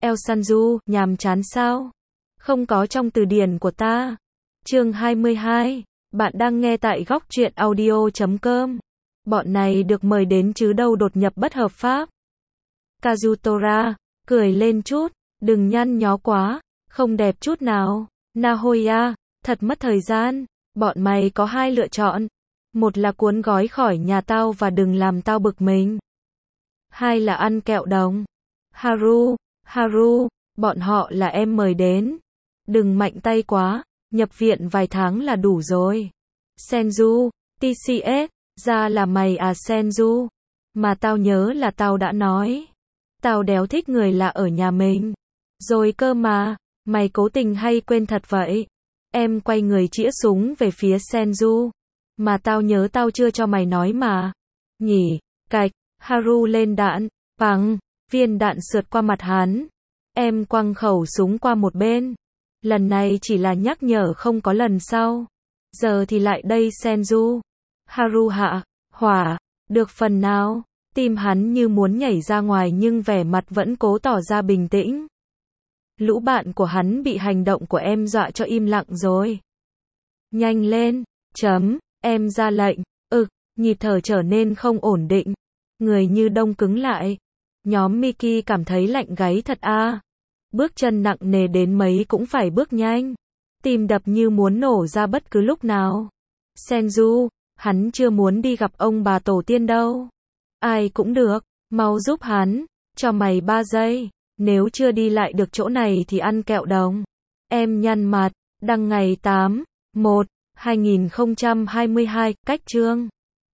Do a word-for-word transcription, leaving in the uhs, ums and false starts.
El Sanju, nhàm chán sao? Không có trong từ điển của ta. Chương hai mươi hai. Bạn đang nghe tại góc truyện audio chấm com. Bọn này được mời đến chứ đâu đột nhập bất hợp pháp. Kazutora, cười lên chút, đừng nhăn nhó quá, không đẹp chút nào. Nahoya, thật mất thời gian, bọn mày có hai lựa chọn. Một là cuốn gói khỏi nhà tao và đừng làm tao bực mình. Hai là ăn kẹo đồng. Haru, Haru, bọn họ là em mời đến. Đừng mạnh tay quá, nhập viện vài tháng là đủ rồi. Senju, tê xê ét, ra là mày à Senju. Mà tao nhớ là tao đã nói. Tao đéo thích người lạ ở nhà mình. Rồi cơ mà, mày cố tình hay quên thật vậy? Em quay người chĩa súng về phía Senju. Mà tao nhớ tao chưa cho mày nói mà. Nhỉ, cạch, Haru lên đạn, bằng, viên đạn sượt qua mặt hắn. Em quăng khẩu súng qua một bên. Lần này chỉ là nhắc nhở không có lần sau. Giờ thì lại đây Senju. Haru hạ, hỏa, được phần nào. Tim hắn như muốn nhảy ra ngoài nhưng vẻ mặt vẫn cố tỏ ra bình tĩnh. Lũ bạn của hắn bị hành động của em dọa cho im lặng rồi. Nhanh lên, chấm, em ra lệnh, ực, nhịp thở trở nên không ổn định. Người như đông cứng lại. Nhóm Miki cảm thấy lạnh gáy thật a. À. Bước chân nặng nề đến mấy cũng phải bước nhanh. Tim đập như muốn nổ ra bất cứ lúc nào. Senju, hắn chưa muốn đi gặp ông bà tổ tiên đâu. Ai cũng được, mau giúp hắn, cho mày ba giây. Nếu chưa đi lại được chỗ này thì ăn kẹo đồng. Em nhăn mặt, đăng ngày tám, một, hai nghìn không trăm hai mươi hai, cách chương.